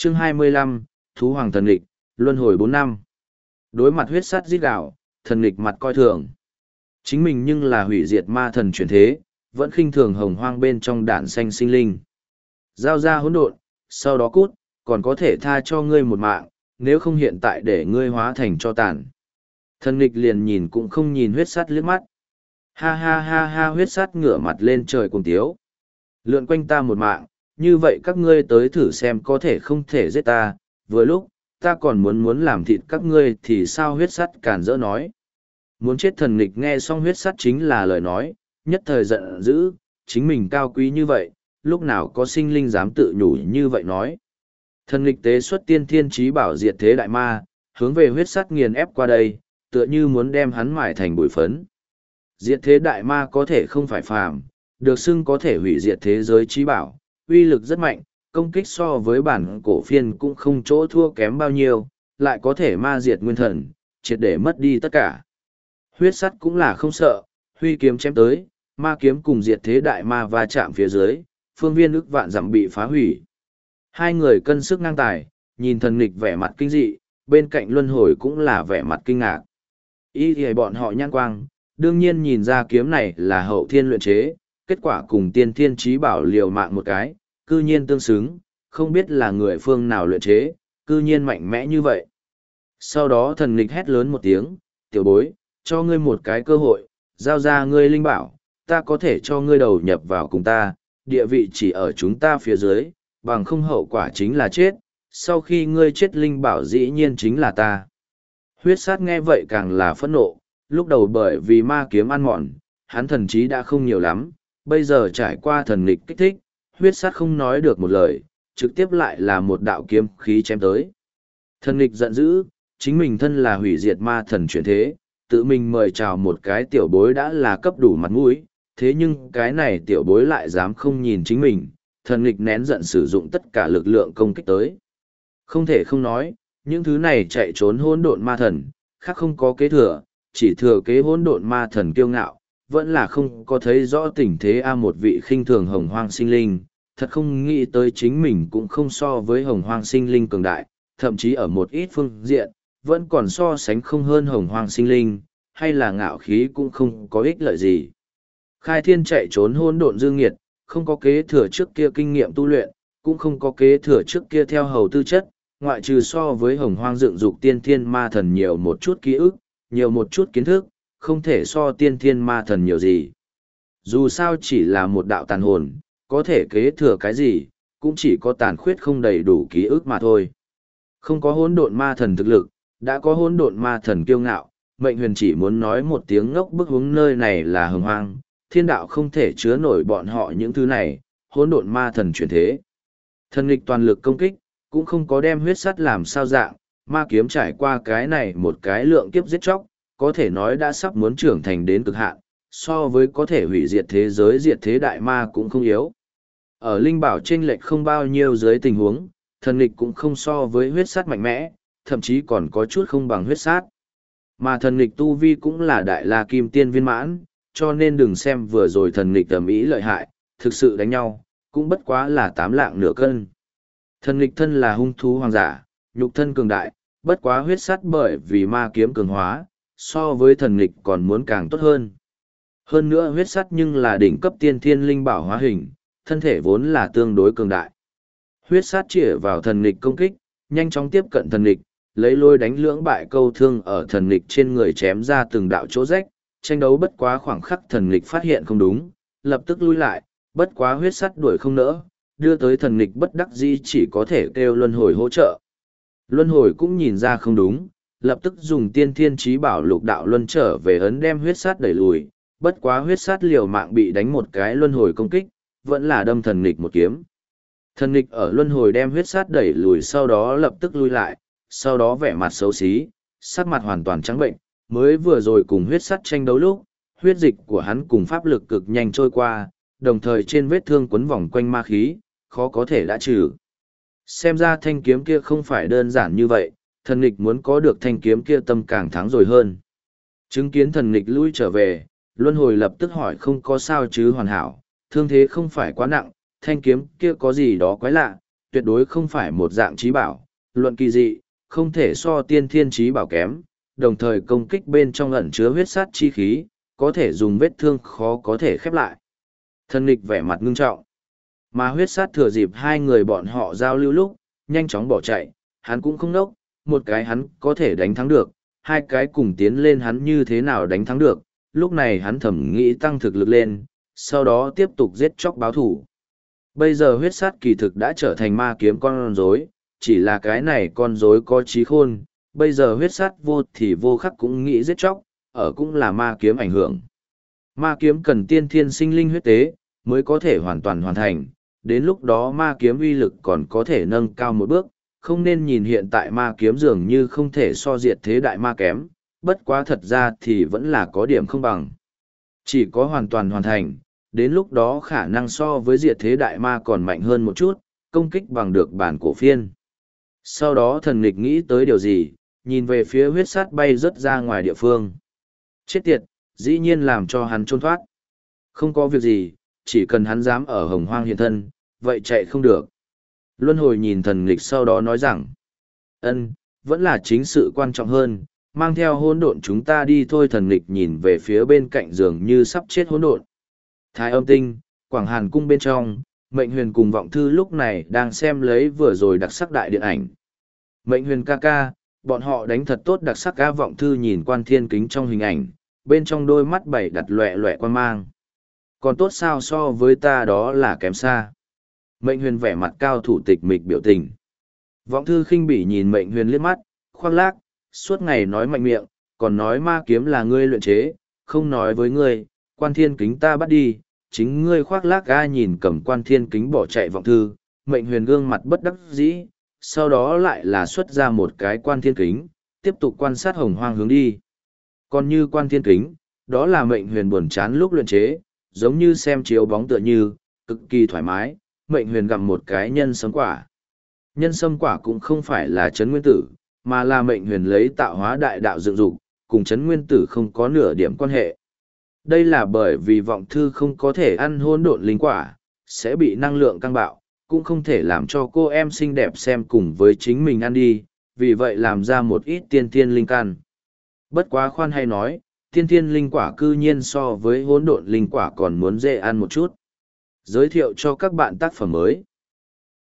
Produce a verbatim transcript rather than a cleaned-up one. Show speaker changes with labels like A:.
A: Chương hai mươi lăm, Thú Hoàng Thần Nghịch, Luân Hồi bốn năm. Đối mặt huyết sắt rít gào, thần nghịch mặt coi thường. Chính mình nhưng là hủy diệt ma thần chuyển thế, vẫn khinh thường hồng hoang bên trong đản xanh sinh linh. Giao ra hỗn độn, sau đó cút, còn có thể tha cho ngươi một mạng, nếu không hiện tại để ngươi hóa thành cho tàn. Thần nghịch liền nhìn cũng không nhìn huyết sắt liếc mắt. Ha ha ha ha, huyết sắt ngửa mặt lên trời cùng tiếu. Lượn quanh ta một mạng, như vậy các ngươi tới thử xem có thể không thể giết ta, vừa lúc, ta còn muốn muốn làm thịt các ngươi thì sao, huyết sắt càn rỡ nói. Muốn chết thần nghịch nghe xong huyết sắt chính là lời nói, nhất thời giận dữ, chính mình cao quý như vậy, lúc nào có sinh linh dám tự nhủ như vậy nói. Thần nghịch tế xuất tiên thiên trí bảo diệt thế đại ma, hướng về huyết sắt nghiền ép qua đây, tựa như muốn đem hắn mài thành bụi phấn. Diệt thế đại ma có thể không phải phàm, được xưng có thể hủy diệt thế giới trí bảo, uy lực rất mạnh, công kích so với bản cổ phiên cũng không chỗ thua kém bao nhiêu, lại có thể ma diệt nguyên thần, triệt để mất đi tất cả. Huyết sắt cũng là không sợ, huy kiếm chém tới, ma kiếm cùng diệt thế đại ma va chạm phía dưới, phương viên ức vạn dặm bị phá hủy. Hai người cân sức ngang tài, nhìn thần nghịch vẻ mặt kinh dị, bên cạnh luân hồi cũng là vẻ mặt kinh ngạc. Ý thì bọn họ nhãn quang, đương nhiên nhìn ra kiếm này là hậu thiên luyện chế, kết quả cùng tiên thiên trí bảo liều mạng một cái, cư nhiên tương xứng, không biết là người phương nào luyện chế, cư nhiên mạnh mẽ như vậy. Sau đó thần nghịch hét lớn một tiếng, tiểu bối, cho ngươi một cái cơ hội, giao ra ngươi linh bảo, ta có thể cho ngươi đầu nhập vào cùng ta, địa vị chỉ ở chúng ta phía dưới, bằng không hậu quả chính là chết, sau khi ngươi chết linh bảo dĩ nhiên chính là ta. Huyết sát nghe vậy càng là phẫn nộ, lúc đầu bởi vì ma kiếm ăn mòn, hắn thần trí đã không nhiều lắm, bây giờ trải qua thần nghịch kích thích, huyết sát không nói được một lời, trực tiếp lại là một đạo kiếm khí chém tới. Thần nghịch giận dữ, chính mình thân là hủy diệt ma thần chuyển thế, tự mình mời chào một cái tiểu bối đã là cấp đủ mặt mũi, thế nhưng cái này tiểu bối lại dám không nhìn chính mình, thần nghịch nén giận sử dụng tất cả lực lượng công kích tới. Không thể không nói, những thứ này chạy trốn hỗn độn ma thần, khác không có kế thừa, chỉ thừa kế hỗn độn ma thần kiêu ngạo, vẫn là không có thấy rõ tình thế a một vị khinh thường hồng hoang sinh linh, thật không nghĩ tới chính mình cũng không so với hồng hoang sinh linh cường đại, thậm chí ở một ít phương diện, vẫn còn so sánh không hơn hồng hoang sinh linh, hay là ngạo khí cũng không có ích lợi gì. Khai thiên chạy trốn hỗn độn dương nghiệt, không có kế thừa trước kia kinh nghiệm tu luyện, cũng không có kế thừa trước kia theo hầu tư chất, ngoại trừ so với hồng hoang dựng dục tiên thiên ma thần nhiều một chút ký ức, nhiều một chút kiến thức, không thể so tiên thiên ma thần nhiều gì. Dù sao chỉ là một đạo tàn hồn, có thể kế thừa cái gì, cũng chỉ có tàn khuyết không đầy đủ ký ức mà thôi. Không có hỗn độn ma thần thực lực, đã có hỗn độn ma thần kiêu ngạo, mệnh huyền chỉ muốn nói một tiếng ngốc bức hướng nơi này là hồng hoang, thiên đạo không thể chứa nổi bọn họ những thứ này, hỗn độn ma thần chuyển thế. Thần nghịch toàn lực công kích, cũng không có đem huyết sắt làm sao dạng, ma kiếm trải qua cái này một cái lượng kiếp giết chóc, có thể nói đã sắp muốn trưởng thành đến cực hạn, so với có thể hủy diệt thế giới diệt thế đại ma cũng không yếu. Ở linh bảo chênh lệch không bao nhiêu dưới tình huống, thần nghịch cũng không so với huyết sắt mạnh mẽ, thậm chí còn có chút không bằng huyết sát. Mà thần nghịch tu vi cũng là đại la kim tiên viên mãn, cho nên đừng xem vừa rồi thần nghịch tầm ý lợi hại, thực sự đánh nhau, cũng bất quá là tám lạng nửa cân. Thần nghịch thân là hung thú hoàng giả, nhục thân cường đại, bất quá huyết sắt bởi vì ma kiếm cường hóa, so với thần nghịch còn muốn càng tốt hơn. Hơn nữa huyết sắt nhưng là đỉnh cấp tiên thiên linh bảo hóa hình, thân thể vốn là tương đối cường đại. Huyết sắt chĩa vào thần nghịch công kích, nhanh chóng tiếp cận thần nghịch, lấy lôi đánh lưỡng bại câu thương ở thần nghịch trên người chém ra từng đạo chỗ rách, tranh đấu bất quá khoảng khắc thần nghịch phát hiện không đúng, lập tức lui lại, bất quá huyết sắt đuổi không nỡ, đưa tới thần nghịch bất đắc dĩ chỉ có thể kêu luân hồi hỗ trợ. Luân hồi cũng nhìn ra không đúng, lập tức dùng tiên thiên trí bảo lục đạo luân trở về ấn đem huyết sát đẩy lùi, bất quá huyết sát liều mạng bị đánh một cái luân hồi công kích, vẫn là đâm thần nghịch một kiếm. Thần nghịch ở luân hồi đem huyết sát đẩy lùi sau đó lập tức lui lại, sau đó vẻ mặt xấu xí, sắc mặt hoàn toàn trắng bệnh, mới vừa rồi cùng huyết sát tranh đấu lúc, huyết dịch của hắn cùng pháp lực cực nhanh trôi qua, đồng thời trên vết thương quấn vòng quanh ma khí, khó có thể đã trừ. Xem ra thanh kiếm kia không phải đơn giản như vậy, thần nghịch muốn có được thanh kiếm kia tâm càng thắng rồi hơn. Chứng kiến thần nghịch lui trở về, luân hồi lập tức hỏi không có sao chứ hoàn hảo, thương thế không phải quá nặng, thanh kiếm kia có gì đó quái lạ, tuyệt đối không phải một dạng trí bảo, luận kỳ dị, không thể so tiên thiên trí bảo kém, đồng thời công kích bên trong ẩn chứa huyết sát chi khí, có thể dùng vết thương khó có thể khép lại. Thần nghịch vẻ mặt ngưng trọng. Mà huyết sát thừa dịp hai người bọn họ giao lưu lúc, nhanh chóng bỏ chạy, hắn cũng không nốc, một cái hắn có thể đánh thắng được, hai cái cùng tiến lên hắn như thế nào đánh thắng được, lúc này hắn thầm nghĩ tăng thực lực lên, sau đó tiếp tục giết chóc báo thủ. Bây giờ huyết sát kỳ thực đã trở thành ma kiếm con rối, chỉ là cái này con rối có trí khôn, bây giờ huyết sát vô thì vô khắc cũng nghĩ giết chóc, ở cũng là ma kiếm ảnh hưởng. Ma kiếm cần tiên thiên sinh linh huyết tế, mới có thể hoàn toàn hoàn thành, đến lúc đó ma kiếm uy lực còn có thể nâng cao một bước, không nên nhìn hiện tại ma kiếm dường như không thể so diệt thế đại ma kém, bất quá thật ra thì vẫn là có điểm không bằng. Chỉ có hoàn toàn hoàn thành, đến lúc đó khả năng so với diệt thế đại ma còn mạnh hơn một chút, công kích bằng được bản cổ phiên. Sau đó thần nghịch nghĩ tới điều gì, nhìn về phía huyết sát bay rớt ra ngoài địa phương. Chết tiệt, dĩ nhiên làm cho hắn trốn thoát. Không có việc gì, chỉ cần hắn dám ở hồng hoang hiện thân, vậy chạy không được. Luân hồi nhìn thần nghịch sau đó nói rằng, ân, vẫn là chính sự quan trọng hơn, mang theo hỗn độn chúng ta đi thôi. Thần nghịch nhìn về phía bên cạnh giường như sắp chết hỗn độn. Thái âm tinh, Quảng Hàn cung bên trong, Mệnh Huyền cùng Vọng Thư lúc này đang xem lấy vừa rồi đặc sắc đại điện ảnh. Mệnh Huyền ca ca, bọn họ đánh thật tốt đặc sắc. Ca Vọng Thư nhìn Quan Thiên Kính trong hình ảnh, bên trong đôi mắt bảy đặt loẹ loẹ quan mang. Còn tốt sao so với ta đó là kém xa. Mệnh Huyền vẻ mặt cao thủ tịch mịch biểu tình. Vọng Thư khinh bỉ nhìn Mệnh Huyền liếc mắt, khoác lác, suốt ngày nói mạnh miệng, còn nói ma kiếm là ngươi luyện chế, không nói với ngươi, Quan Thiên Kính ta bắt đi, chính ngươi khoác lác. Ga nhìn cầm Quan Thiên Kính bỏ chạy Vọng Thư, Mệnh Huyền gương mặt bất đắc dĩ, sau đó lại là xuất ra một cái Quan Thiên Kính, tiếp tục quan sát hồng hoang hướng đi. Còn như Quan Thiên Kính, đó là Mệnh Huyền buồn chán lúc luyện chế, giống như xem chiếu bóng tựa như, cực kỳ thoải mái. Mệnh Huyền gặm một cái nhân sâm quả. Nhân sâm quả cũng không phải là chấn nguyên tử, mà là Mệnh Huyền lấy tạo hóa đại đạo dựng dục, cùng chấn nguyên tử không có nửa điểm quan hệ. Đây là bởi vì Vọng Thư không có thể ăn hỗn độn linh quả, sẽ bị năng lượng căng bạo, cũng không thể làm cho cô em xinh đẹp xem cùng với chính mình ăn đi, vì vậy làm ra một ít tiên thiên linh căn. Bất quá khoan hay nói, tiên thiên linh quả cư nhiên so với hỗn độn linh quả còn muốn dễ ăn một chút. Giới thiệu cho các bạn tác phẩm mới.